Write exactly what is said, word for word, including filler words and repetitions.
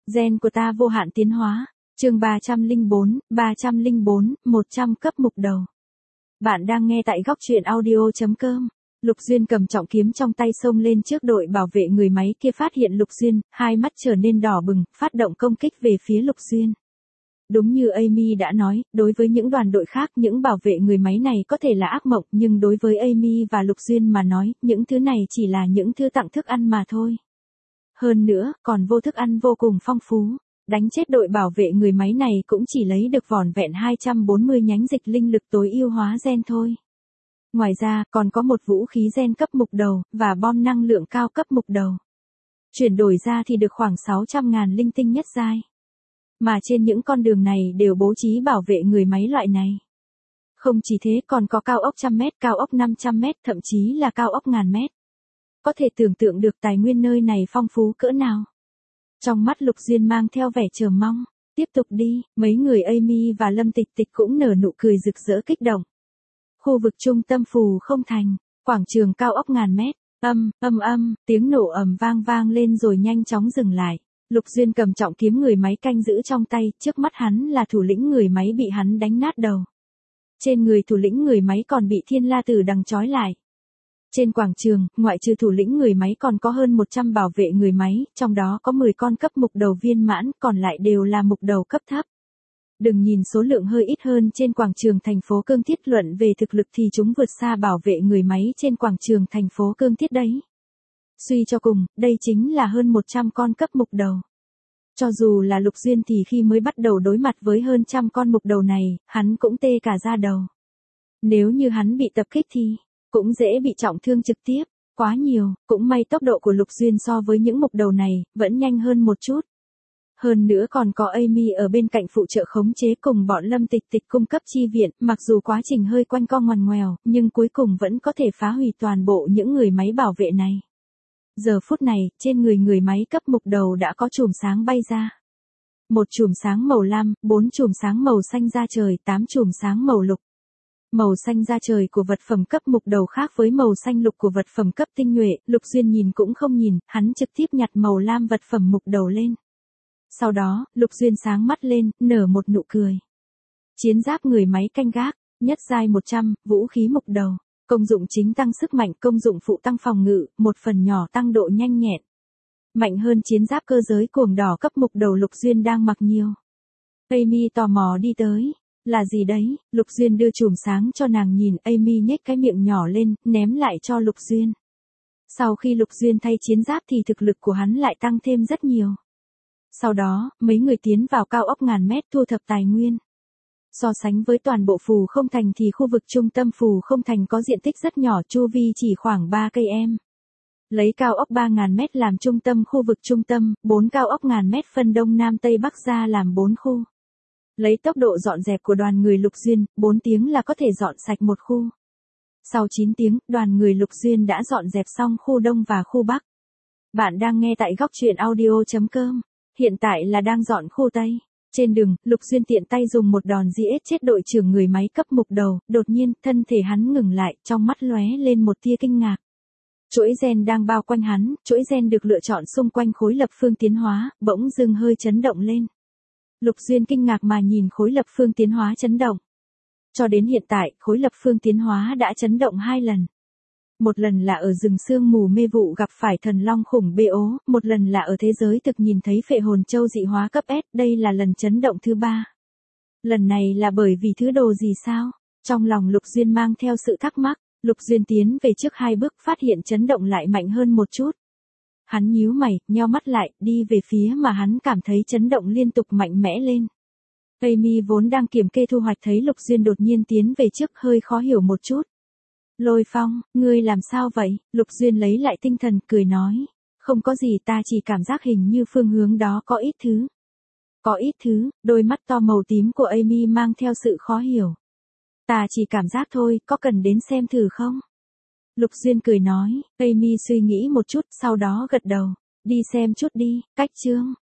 Gen của ta vô hạn tiến hóa. Chương ba trăm lẻ bốn, ba trăm lẻ bốn, một trăm cấp mục đầu. Bạn đang nghe tại góc truyện audio chấm com. Lục Duyên cầm trọng kiếm trong tay xông lên trước đội bảo vệ người máy kia, phát hiện Lục Duyên, hai mắt trở nên đỏ bừng, phát động công kích về phía Lục Duyên. Đúng như Amy đã nói, đối với những đoàn đội khác, những bảo vệ người máy này có thể là ác mộng, nhưng đối với Amy và Lục Duyên mà nói, những thứ này chỉ là những thứ tặng thức ăn mà thôi. Hơn nữa, còn vô thức ăn vô cùng phong phú. Đánh chết đội bảo vệ người máy này cũng chỉ lấy được vỏn vẹn hai trăm bốn mươi nhánh dịch linh lực tối ưu hóa gen thôi. Ngoài ra, còn có một vũ khí gen cấp mục đầu, và bom năng lượng cao cấp mục đầu. Chuyển đổi ra thì được khoảng sáu trăm ngàn linh tinh nhất giai. Mà trên những con đường này đều bố trí bảo vệ người máy loại này. Không chỉ thế, còn có cao ốc trăm mét, cao ốc năm trăm mét, thậm chí là cao ốc ngàn mét. Có thể tưởng tượng được tài nguyên nơi này phong phú cỡ nào. Trong mắt Lục Duyên mang theo vẻ chờ mong. Tiếp tục đi, mấy người Amy và Lâm Tịch Tịch cũng nở nụ cười rực rỡ kích động. Khu vực trung tâm Phù Không Thành, quảng trường cao ốc ngàn mét, âm, âm âm, tiếng nổ ầm vang vang lên rồi nhanh chóng dừng lại. Lục Duyên cầm trọng kiếm người máy canh giữ trong tay, trước mắt hắn là thủ lĩnh người máy bị hắn đánh nát đầu. Trên người thủ lĩnh người máy còn bị Thiên La Tử đằng trói lại. Trên quảng trường, ngoại trừ thủ lĩnh người máy còn có hơn một trăm bảo vệ người máy, trong đó có mười con cấp mục đầu viên mãn, còn lại đều là mục đầu cấp thấp. Đừng nhìn số lượng hơi ít hơn trên quảng trường thành phố Cương Thiết, luận về thực lực thì chúng vượt xa bảo vệ người máy trên quảng trường thành phố Cương Thiết đấy. Suy cho cùng, đây chính là hơn một trăm con cấp mục đầu. Cho dù là Lục Duyên thì khi mới bắt đầu đối mặt với hơn trăm con mục đầu này, hắn cũng tê cả da đầu. Nếu như hắn bị tập kích thì cũng dễ bị trọng thương trực tiếp, quá nhiều, cũng may tốc độ của Lục Duyên so với những mục đầu này, vẫn nhanh hơn một chút. Hơn nữa còn có Amy ở bên cạnh phụ trợ khống chế cùng bọn Lâm Tịch Tịch cung cấp chi viện, mặc dù quá trình hơi quanh co ngoằn ngoèo, nhưng cuối cùng vẫn có thể phá hủy toàn bộ những người máy bảo vệ này. Giờ phút này, trên người người máy cấp mục đầu đã có chùm sáng bay ra. Một chùm sáng màu lam, bốn chùm sáng màu xanh da trời, tám chùm sáng màu lục. Màu xanh da trời của vật phẩm cấp mục đầu khác với màu xanh lục của vật phẩm cấp tinh nhuệ, Lục Duyên nhìn cũng không nhìn, hắn trực tiếp nhặt màu lam vật phẩm mục đầu lên. Sau đó, Lục Duyên sáng mắt lên, nở một nụ cười. Chiến giáp người máy canh gác, nhất giai một trăm, vũ khí mục đầu, công dụng chính tăng sức mạnh, công dụng phụ tăng phòng ngự, một phần nhỏ tăng độ nhanh nhẹn. Mạnh hơn chiến giáp cơ giới cuồng đỏ cấp mục đầu Lục Duyên đang mặc nhiều. Amy tò mò đi tới. Là gì đấy? Lục Duyên đưa chùm sáng cho nàng nhìn, Amy nhếch cái miệng nhỏ lên, ném lại cho Lục Duyên. Sau khi Lục Duyên thay chiến giáp thì thực lực của hắn lại tăng thêm rất nhiều. Sau đó, mấy người tiến vào cao ốc ngàn mét thu thập tài nguyên. So sánh với toàn bộ Phù Không Thành thì khu vực trung tâm Phù Không Thành có diện tích rất nhỏ, chu vi chỉ khoảng ba cây em. Lấy cao ốc ba ngàn mét làm trung tâm khu vực trung tâm, bốn cao ốc ngàn mét phân đông nam tây bắc ra làm bốn khu. Lấy tốc độ dọn dẹp của đoàn người Lục Duyên, bốn tiếng là có thể dọn sạch một khu. Sau chín tiếng, đoàn người Lục Duyên đã dọn dẹp xong khu Đông và khu Bắc. Bạn đang nghe tại góc truyện audio chấm com. Hiện tại là đang dọn khu Tây. Trên đường, Lục Duyên tiện tay dùng một đòn giết chết đội trưởng người máy cấp mục đầu, đột nhiên, thân thể hắn ngừng lại, trong mắt lóe lên một tia kinh ngạc. Chuỗi gen đang bao quanh hắn, chuỗi gen được lựa chọn xung quanh khối lập phương tiến hóa, bỗng dưng hơi chấn động lên. Lục Duyên kinh ngạc mà nhìn khối lập phương tiến hóa chấn động. Cho đến hiện tại, khối lập phương tiến hóa đã chấn động hai lần. Một lần là ở rừng sương mù mê vụ gặp phải thần long khủng bê ố, một lần là ở thế giới thực nhìn thấy phệ hồn châu dị hóa cấp S, đây là lần chấn động thứ ba. Lần này là bởi vì thứ đồ gì sao? Trong lòng Lục Duyên mang theo sự thắc mắc, Lục Duyên tiến về trước hai bước, phát hiện chấn động lại mạnh hơn một chút. Hắn nhíu mày, nheo mắt lại, đi về phía mà hắn cảm thấy chấn động liên tục mạnh mẽ lên. Amy vốn đang kiểm kê thu hoạch thấy Lục Duyên đột nhiên tiến về trước, hơi khó hiểu một chút. Lôi Phong, ngươi làm sao vậy? Lục Duyên lấy lại tinh thần, cười nói. Không có gì, ta chỉ cảm giác hình như phương hướng đó có ít thứ. Có ít thứ, đôi mắt to màu tím của Amy mang theo sự khó hiểu. Ta chỉ cảm giác thôi, có cần đến xem thử không? Lục Duyên cười nói, Amy suy nghĩ một chút, sau đó gật đầu. Đi xem chút đi, cách chương.